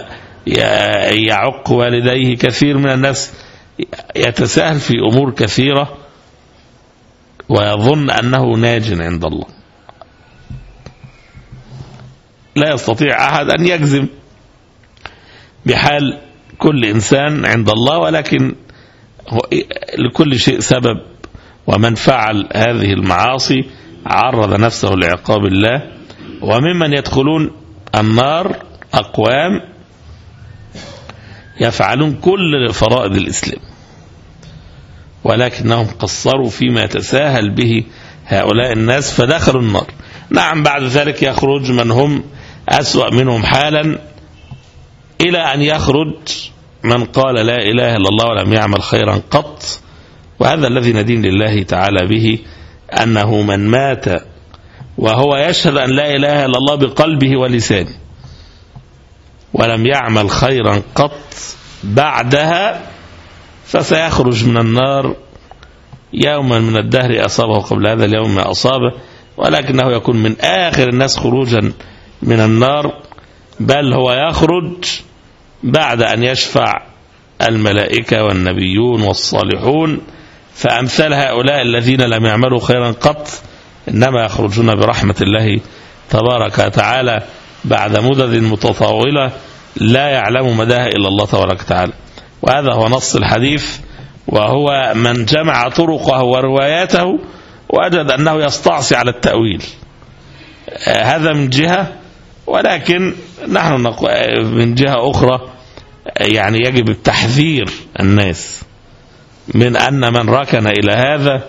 ويعق والديه، كثير من الناس يتساهل في أمور كثيرة ويظن أنه ناج عند الله. لا يستطيع أحد أن يجزم بحال كل إنسان عند الله، ولكن لكل شيء سبب، ومن فعل هذه المعاصي عرض نفسه لعقاب الله. وممن يدخلون النار أقوام يفعلون كل فرائض الإسلام ولكنهم قصروا فيما يتساهل به هؤلاء الناس فدخلوا النار. نعم، بعد ذلك يخرج من هم أسوأ منهم حالا، إلى أن يخرج من قال لا إله إلا الله ولم يعمل خيرا قط. وهذا الذي ندين لله تعالى به، أنه من مات وهو يشهد أن لا إله إلا الله بقلبه ولسانه ولم يعمل خيرا قط بعدها فسيخرج من النار يوما من الدهر أصابه قبل هذا اليوم ما أصابه، ولكنه يكون من آخر الناس خروجا من النار، بل هو يخرج بعد أن يشفع الملائكة والنبيون والصالحون. فأمثال هؤلاء الذين لم يعملوا خيرا قط إنما يخرجون برحمة الله تبارك وتعالى بعد مدد متطاولة لا يعلم مداها إلا الله تبارك وتعالى. وهذا هو نص الحديث، وهو من جمع طرقه ورواياته وجد أنه يستعصي على التأويل. هذا من جهة، ولكن نحن من جهة أخرى يعني يجب التحذير الناس من أن من ركن إلى هذا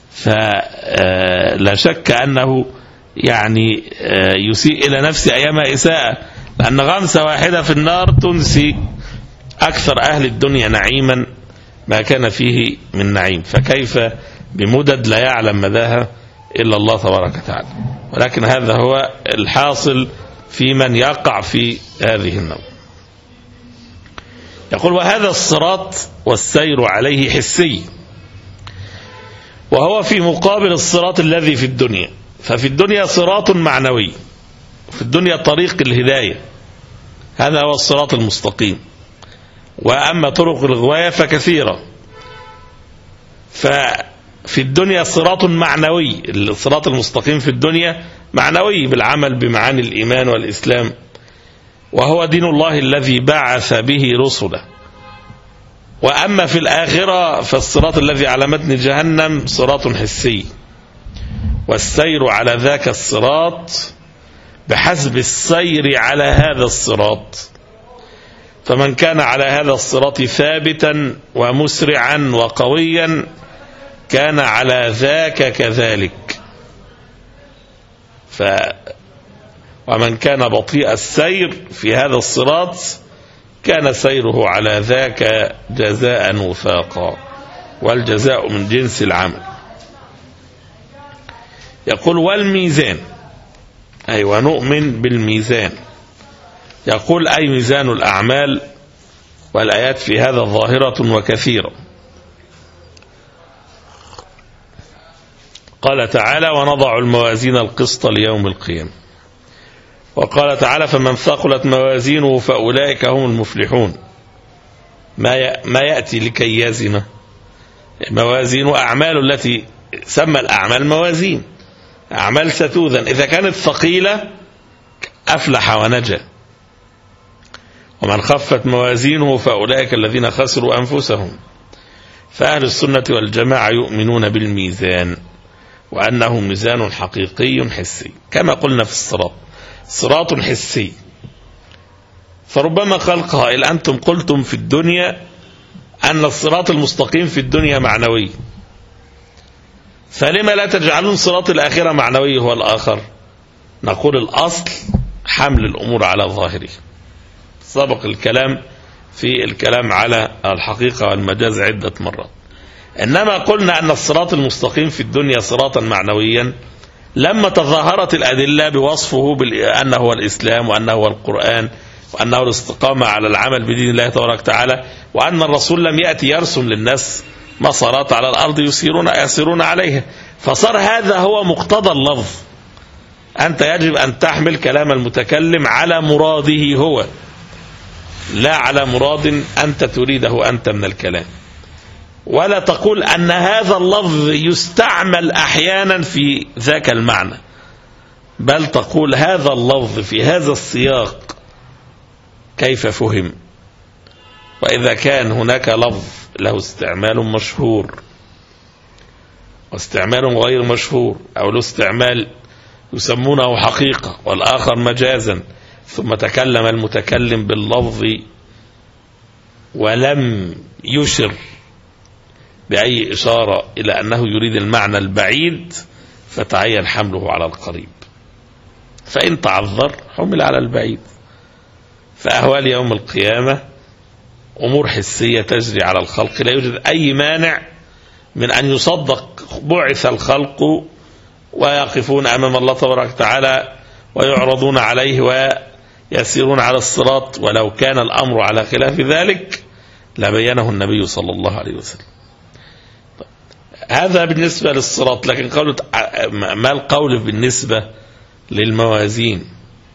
فلا شك أنه يعني يسيء إلى نفسه أيما إساءة، لأن غمسة واحدة في النار تنسي أكثر أهل الدنيا نعيما ما كان فيه من نعيم، فكيف بمدد لا يعلم مداها إلا الله تبارك وتعالى. ولكن هذا هو الحاصل في من يقع في هذه النار. يقول وهذا الصراط والسير عليه حسي، وهو في مقابل الصراط الذي في الدنيا. ففي الدنيا صراط معنوي، في الدنيا طريق الهداية، هذا هو الصراط المستقيم. وأما طرق الغواية فكثيرة. ففي الدنيا صراط معنوي، الصراط المستقيم في الدنيا معنوي بالعمل بمعاني الإيمان والإسلام، وهو دين الله الذي بعث به رسله. وأما في الآخرة فالصراط الذي على متن جهنم صراط حسي، والسير على ذاك الصراط بحسب السير على هذا الصراط. فمن كان على هذا الصراط ثابتا ومسرعا وقويا كان على ذاك كذلك، ف ومن كان بطيء السير في هذا الصراط كان سيره على ذاك جزاء وفاقا، والجزاء من جنس العمل. يقول والميزان، أي ونؤمن بالميزان. يقول أي ميزان الأعمال، والآيات في هذا ظاهرة وكثيرة. قال تعالى ونضع الموازين القسط ليوم القيامة. وقال تعالى فمن ثقلت موازينه فأولئك هم المفلحون. ما يأتي لكي يزن موازين أعمال التي سمى الأعمال موازين، أعمال ستوزن. إذا كانت ثقيلة أفلح ونجا، ومن خفت موازينه فأولئك الذين خسروا أنفسهم. فأهل السنة والجماعة يؤمنون بالميزان، وأنه ميزان حقيقي حسي كما قلنا في الصراط، صراط حسي. فربما قال قائل أنتم قلتم في الدنيا أن الصراط المستقيم في الدنيا معنوي، فلما لا تجعلون صراط الآخرة معنوي هو الآخر؟ نقول الأصل حمل الأمور على ظاهره. سبق الكلام في الكلام على الحقيقة والمجاز عدة مرات. إنما قلنا أن الصراط المستقيم في الدنيا صراطا معنويا لما تظاهرت الأدلة بوصفه بأنه هو الإسلام، وأنه هو القرآن، وأنه الاستقامة على العمل بدين الله تبارك وتعالى، وأن الرسول لم يأتي يرسم للناس مسارات على الأرض يسيرون يسيرون عليها. فصار هذا هو مقتضى اللفظ. أنت يجب أن تحمل كلام المتكلم على مراده هو، لا على مراد أنت تريده أنت من الكلام. ولا تقول أن هذا اللفظ يستعمل أحيانا في ذاك المعنى، بل تقول هذا اللفظ في هذا السياق كيف فهم. وإذا كان هناك لفظ له استعمال مشهور واستعمال غير مشهور، أو له استعمال يسمونه حقيقة والآخر مجازا، ثم تكلم المتكلم باللفظ ولم يشر بأي إشارة إلى أنه يريد المعنى البعيد، فتعين حمله على القريب. فإن تعذر حمل على البعيد. فأهوال يوم القيامة أمور حسية تجري على الخلق، لا يوجد أي مانع من أن يصدق بعث الخلق ويقفون أمام الله تبارك وتعالى ويعرضون عليه ويسيرون على الصراط. ولو كان الأمر على خلاف ذلك لبينه النبي صلى الله عليه وسلم. هذا بالنسبة للصراط. لكن قولت ما القول بالنسبة للموازين؟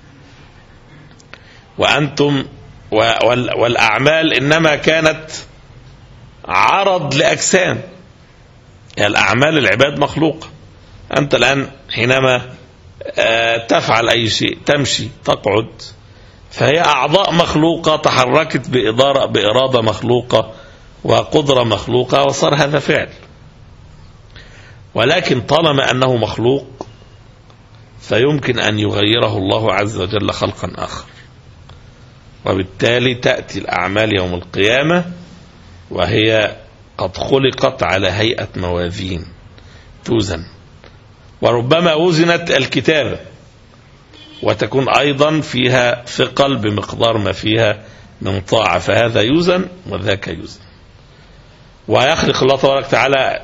وأنتم والأعمال إنما كانت عرض لأجسام، يعني الأعمال العباد مخلوقة. أنت الآن حينما تفعل أي شيء، تمشي، تقعد، فهي أعضاء مخلوقة تحركت بإدارة بإرادة مخلوقة وقدرة مخلوقة، وصار هذا فعل. ولكن طالما أنه مخلوق فيمكن أن يغيره الله عز وجل خلقا آخر، وبالتالي تأتي الأعمال يوم القيامة وهي قد خلقت على هيئة موازين توزن، وربما وزنت الكتابة وتكون أيضا فيها ثقل بمقدار ما فيها من طاعة، فهذا يوزن وذاك يوزن. ويخلق الله تبارك وتعالى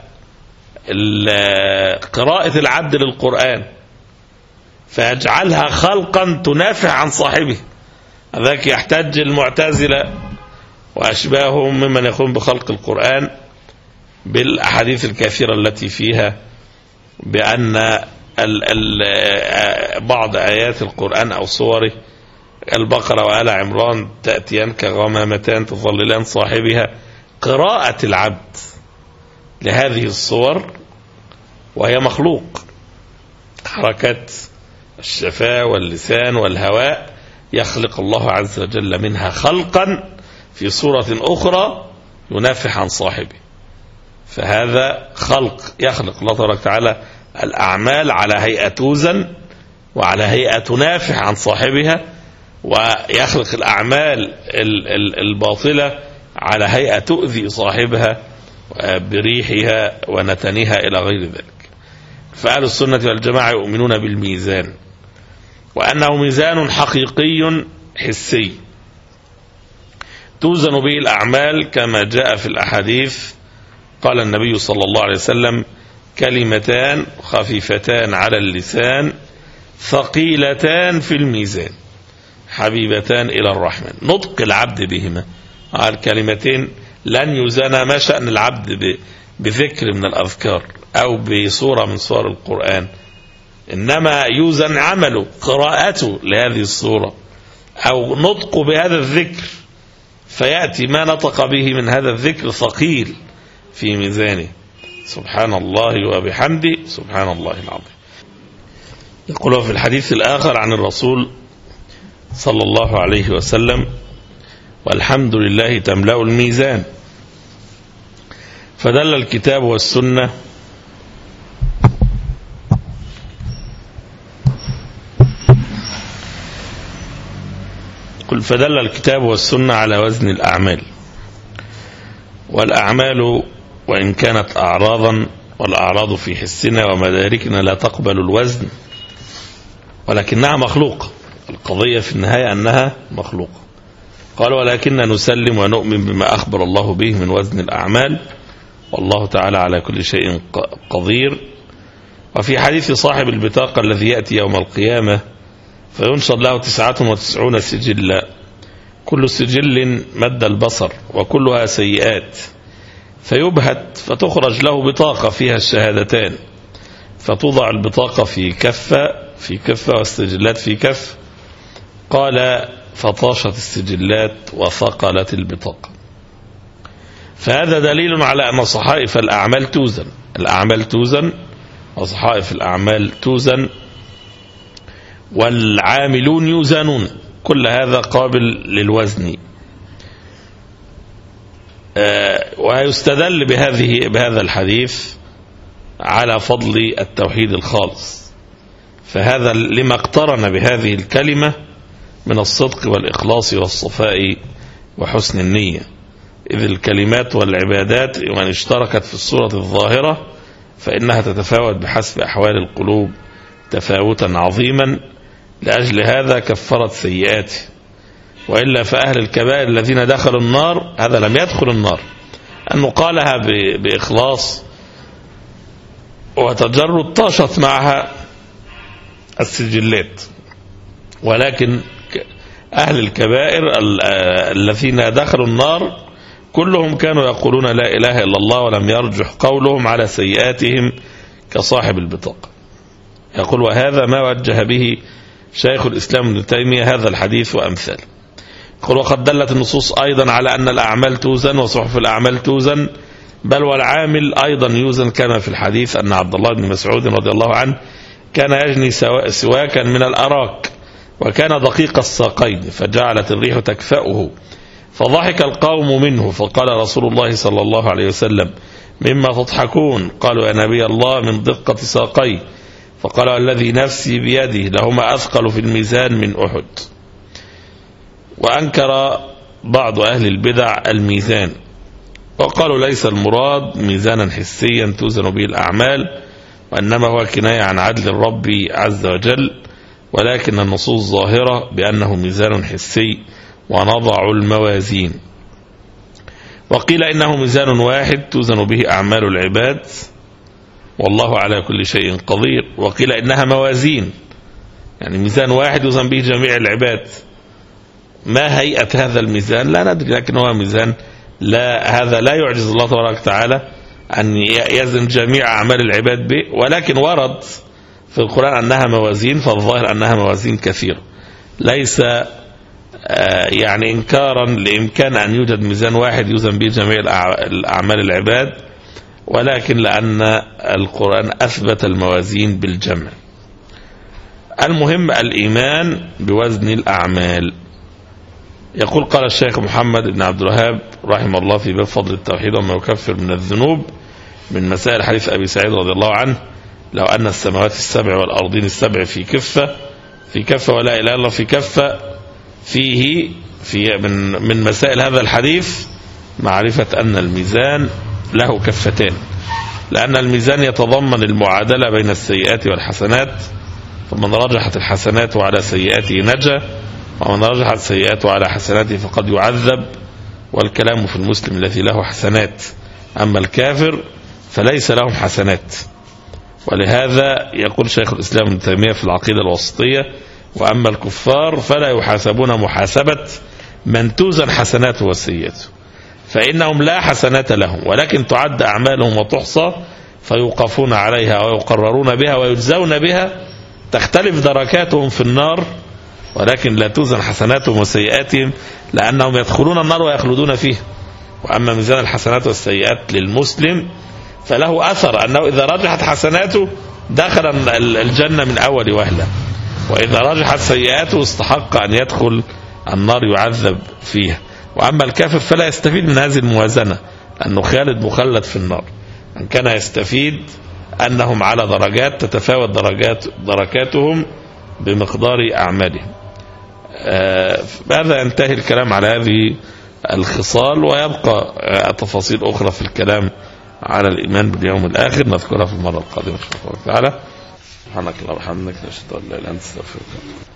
قراءة العبد للقرآن فيجعلها خلقا تنافع عن صاحبه. ذاك يحتج المعتزلة وأشباههم ممن يقوم بخلق القرآن بالأحاديث الكثيرة التي فيها بأن ال ال بعض آيات القرآن أو صوره البقرة وآل عمران تأتيان كغمامتان تظللان صاحبها. قراءة العبد لهذه الصور وهي مخلوق، حركات الشفاه واللسان والهواء يخلق الله عز وجل منها خلقا في صورة أخرى ينافح عن صاحبه. فهذا خلق يخلق الله تبارك وتعالى الأعمال على هيئة توزن وعلى هيئة تنافح عن صاحبها، ويخلق الأعمال الباطلة على هيئة تؤذي صاحبها بريحها ونتنها إلى غير ذلك. فأهل السنة والجماعة يؤمنون بالميزان، وأنه ميزان حقيقي حسي توزن به الأعمال كما جاء في الأحاديث. قال النبي صلى الله عليه وسلم: كلمتان خفيفتان على اللسان ثقيلتان في الميزان حبيبتان إلى الرحمن. نطق العبد بهما، الكلمتين لن يزن ما شأن العبد بذكر من الأذكار أو بصورة من صور القرآن، إنما يوزن عمله، قراءته لهذه الصورة أو نطق بهذا الذكر، فيأتي ما نطق به من هذا الذكر ثقيل في ميزانه. سبحان الله وبحمده سبحان الله العظيم. يقول في الحديث الآخر عن الرسول صلى الله عليه وسلم: والحمد لله تملأ الميزان. فدل الكتاب والسنة قل فدل الكتاب والسنة على وزن الأعمال، والأعمال وإن كانت أعراضا، والأعراض في حسنا ومداركنا لا تقبل الوزن، ولكنها مخلوقة. القضية في النهاية أنها مخلوقة. قال: ولكن نسلم ونؤمن بما أخبر الله به من وزن الأعمال، والله تعالى على كل شيء قدير. وفي حديث صاحب البطاقة الذي يأتي يوم القيامة فينشر له تسعة وتسعون سجلا، كل سجل مد البصر وكلها سيئات، فيبهت فتخرج له بطاقة فيها الشهادتان، فتوضع البطاقة في كفة في كفة والسجلات في كف. قال: فطاشت السجلات وثقلت البطاقة. فهذا دليل على أن صحائف الأعمال توزن، الأعمال توزن وصحائف الأعمال توزن، والعاملون يوزنون، كل هذا قابل للوزن. ويستدل بهذه بهذا الحديث على فضل التوحيد الخالص، فهذا لما اقترن بهذه الكلمة من الصدق والإخلاص والصفاء وحسن النية، إذ الكلمات والعبادات وإن اشتركت في الصورة الظاهرة فإنها تتفاوت بحسب أحوال القلوب تفاوتا عظيما. لأجل هذا كفرت سيئاته، وإلا فأهل الكبائر الذين دخلوا النار هذا لم يدخل النار، أنه قالها بإخلاص وتجرد طاشت معها السجلات. ولكن أهل الكبائر الذين دخلوا النار كلهم كانوا يقولون لا إله إلا الله، ولم يرجح قولهم على سيئاتهم كصاحب البطاقة. يقول: وهذا ما وجه به شيخ الإسلام ابن تيمية هذا الحديث وأمثاله. يقول: وقد دلت النصوص أيضا على أن الأعمال توزن وصحف الأعمال توزن، بل والعامل أيضا يوزن، كما في الحديث أن عبد الله بن مسعود رضي الله عنه كان يجني سواكا من الأراك، وكان دقيق الساقين، فجعلت الريح تكفأه، فضحك القوم منه، فقال رسول الله صلى الله عليه وسلم: مما تضحكون؟ قالوا: يا نبي الله من دقة ساقيه. فقال: الذي نفسي بيده لهما أثقل في الميزان من أحد. وأنكر بعض أهل البدع الميزان، وقالوا ليس المراد ميزانا حسيا توزن به الأعمال، وإنما هو كناية عن عدل الرب عز وجل، ولكن النصوص ظاهرة بأنه ميزان حسي ونضع الموازين. وقيل إنه ميزان واحد توزن به أعمال العباد، والله على كل شيء قدير. وقيل إنها موازين، يعني ميزان واحد يوزن به جميع العباد. ما هيئة هذا الميزان لا ندري، لكن هو ميزان لا هذا لا يعجز الله تبارك وتعالى أن يزن جميع أعمال العباد به، ولكن ورد في القرآن أنها موازين، فالظاهر أنها موازين كثيرة، ليس يعني إنكارا لإمكان أن يوجد ميزان واحد يوزن به جميع الأعمال العباد، ولكن لأن القرآن أثبت الموازين بالجمع. المهم الإيمان بوزن الأعمال. يقول: قال الشيخ محمد بن عبد الوهاب رحمه الله في باب فضل التوحيد وما يكفر من الذنوب من مسائل حديث أبي سعيد رضي الله عنه: لو أن السماوات السبع والأرضين السبع في كفة في كفة ولا إله إلا الله في كفة، فيه في من من مسائل هذا الحديث معرفة أن الميزان له كفتان، لأن الميزان يتضمن المعادلة بين السيئات والحسنات، فمن رجحت الحسنات على سيئاته نجا، ومن رجحت سيئاته على حسناته فقد يعذب. والكلام في المسلم الذي له حسنات، أما الكافر فليس لهم حسنات. ولهذا يقول شيخ الإسلام ابن تيمية في العقيدة الوسطية: وأما الكفار فلا يحاسبون محاسبة من توزن حسناته وسيئاته، فإنهم لا حسنات لهم، ولكن تعد أعمالهم وتحصى فيوقفون عليها ويقررون بها ويجزون بها، تختلف دركاتهم في النار، ولكن لا توزن حسناتهم وسيئاتهم، لأنهم يدخلون النار ويخلدون فيه. وأما ميزان الحسنات والسيئات للمسلم فله أثر أنه إذا رجحت حسناته دخل الجنة من أول وهلة، وإذا رجحت سيئاته استحق أن يدخل النار يعذب فيها. وأما الكافر فلا يستفيد من هذه الموازنة، أنه خالد مخلد في النار. أن كان يستفيد أنهم على درجات تتفاوت درجات دركاتهم بمقدار أعمالهم. آه بهذا ينتهي الكلام على هذه الخصال، ويبقى تفاصيل أخرى في الكلام على الإيمان باليوم الآخر نذكرها في المرة القادمة إن شاء الله تعالى. سبحانك اللهم وبحمدك، نشهد أن لا إله إلا أنت، نستغفرك.